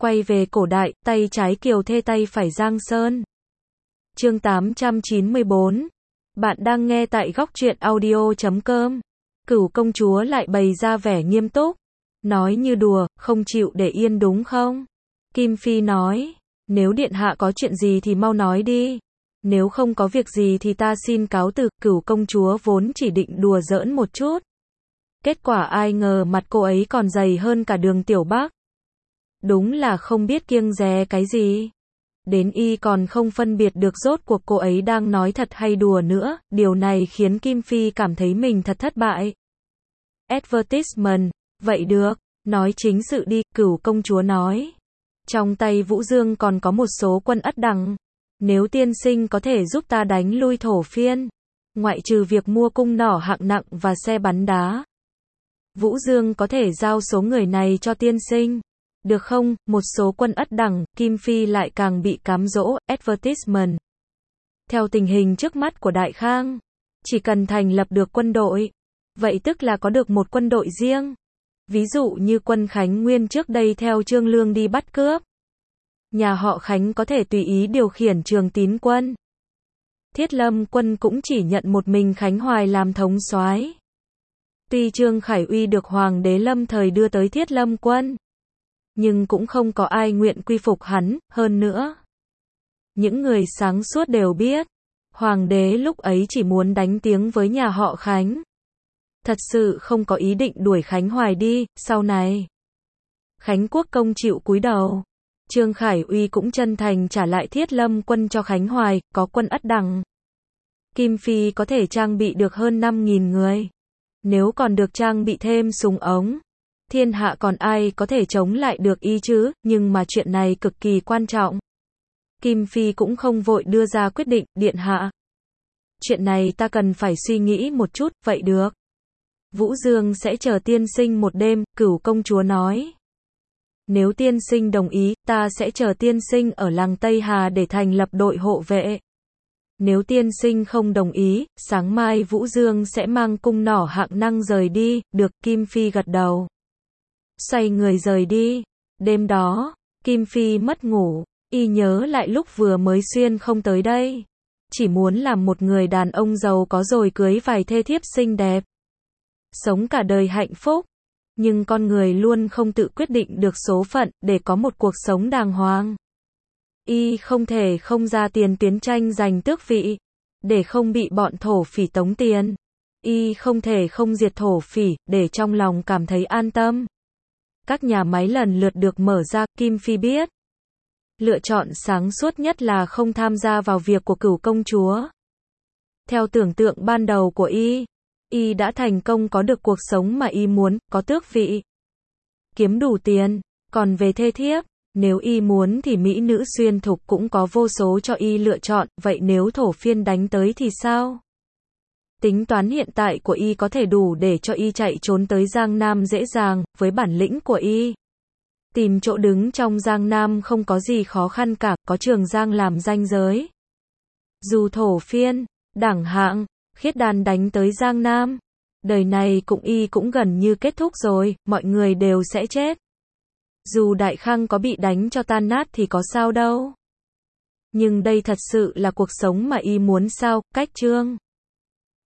Quay về cổ đại, tay trái Kiều Thê tay phải Giang Sơn. Chương 894. Bạn đang nghe tại góc truyện audio.com. Cửu công chúa lại bày ra vẻ nghiêm túc, nói như đùa, không chịu để yên đúng không? Kim Phi nói, nếu điện hạ có chuyện gì thì mau nói đi. Nếu không có việc gì thì ta xin cáo từ. Cửu công chúa vốn chỉ định đùa giỡn một chút. Kết quả ai ngờ mặt cô ấy còn dày hơn cả Đường Tiểu Bắc. Đúng là không biết kiêng dè cái gì. Đến y còn không phân biệt được rốt cuộc cô ấy đang nói thật hay đùa nữa, điều này khiến Kim Phi cảm thấy mình thật thất bại. Advertisement, vậy được, nói chính sự đi, Cửu công chúa nói. Trong tay Vũ Dương còn có một số quân ất đằng. Nếu tiên sinh có thể giúp ta đánh lui thổ phiên, ngoại trừ việc mua cung nỏ hạng nặng và xe bắn đá, Vũ Dương có thể giao số người này cho tiên sinh. Được không? Một số quân ất đằng, Kim Phi lại càng bị cám dỗ. Advertisement. Theo tình hình trước mắt của Đại Khang, chỉ cần thành lập được quân đội, vậy tức là có được một quân đội riêng. Ví dụ như quân Khánh Nguyên trước đây theo Trương Lương đi bắt cướp. Nhà họ Khánh có thể tùy ý điều khiển Trường Tín quân. Thiết Lâm quân cũng chỉ nhận một mình Khánh Hoài làm thống soái. Tuy Trương Khải Uy được Hoàng đế Lâm thời đưa tới Thiết Lâm quân, nhưng cũng không có ai nguyện quy phục hắn. Hơn nữa, những người sáng suốt đều biết, Hoàng đế lúc ấy chỉ muốn đánh tiếng với nhà họ Khánh. Thật sự không có ý định đuổi Khánh Hoài đi. Sau này, Khánh Quốc công chịu cúi đầu, Trương Khải Uy cũng chân thành trả lại Thiết Lâm quân cho Khánh Hoài, có quân ất đằng. Kim Phi có thể trang bị được hơn 5.000 người. Nếu còn được trang bị thêm súng ống, thiên hạ còn ai có thể chống lại được y chứ? Nhưng mà chuyện này cực kỳ quan trọng. Kim Phi cũng không vội đưa ra quyết định. Điện hạ, chuyện này ta cần phải suy nghĩ một chút. Vậy được, Vũ Dương sẽ chờ tiên sinh một đêm. Cửu công chúa nói, nếu tiên sinh đồng ý, ta sẽ chờ tiên sinh ở làng Tây Hà để thành lập đội hộ vệ. Nếu tiên sinh không đồng ý, sáng mai Vũ Dương sẽ mang cung nỏ hạng nặng rời đi. Được. Kim Phi gật đầu, xoay người rời đi. Đêm đó, Kim Phi mất ngủ, y nhớ lại lúc vừa mới xuyên không tới đây. Chỉ muốn làm một người đàn ông giàu có rồi cưới vài thê thiếp xinh đẹp, sống cả đời hạnh phúc. Nhưng con người luôn không tự quyết định được số phận để có một cuộc sống đàng hoàng. Y không thể không ra tiền tuyến tranh giành tước vị, để không bị bọn thổ phỉ tống tiền. Y không thể không diệt thổ phỉ, để trong lòng cảm thấy an tâm. Các nhà máy lần lượt được mở ra. Kim Phi biết, lựa chọn sáng suốt nhất là không tham gia vào việc của Cửu công chúa. Theo tưởng tượng ban đầu của y đã thành công có được cuộc sống mà y muốn, có tước vị, kiếm đủ tiền. Còn về thê thiếp, nếu y muốn thì mỹ nữ xuyên thục cũng có vô số cho y lựa chọn. Vậy nếu thổ phiên đánh tới thì sao? Tính toán hiện tại của y có thể đủ để cho y chạy trốn tới Giang Nam dễ dàng. Với bản lĩnh của y, tìm chỗ đứng trong Giang Nam không có gì khó khăn cả, có Trường Giang làm ranh giới. Dù thổ phiên, đẳng hạng, Khiết Đan đánh tới Giang Nam, đời này y cũng gần như kết thúc rồi, mọi người đều sẽ chết. Dù Đại Khang có bị đánh cho tan nát thì có sao đâu. Nhưng đây thật sự là cuộc sống mà y muốn sao? Cách Trương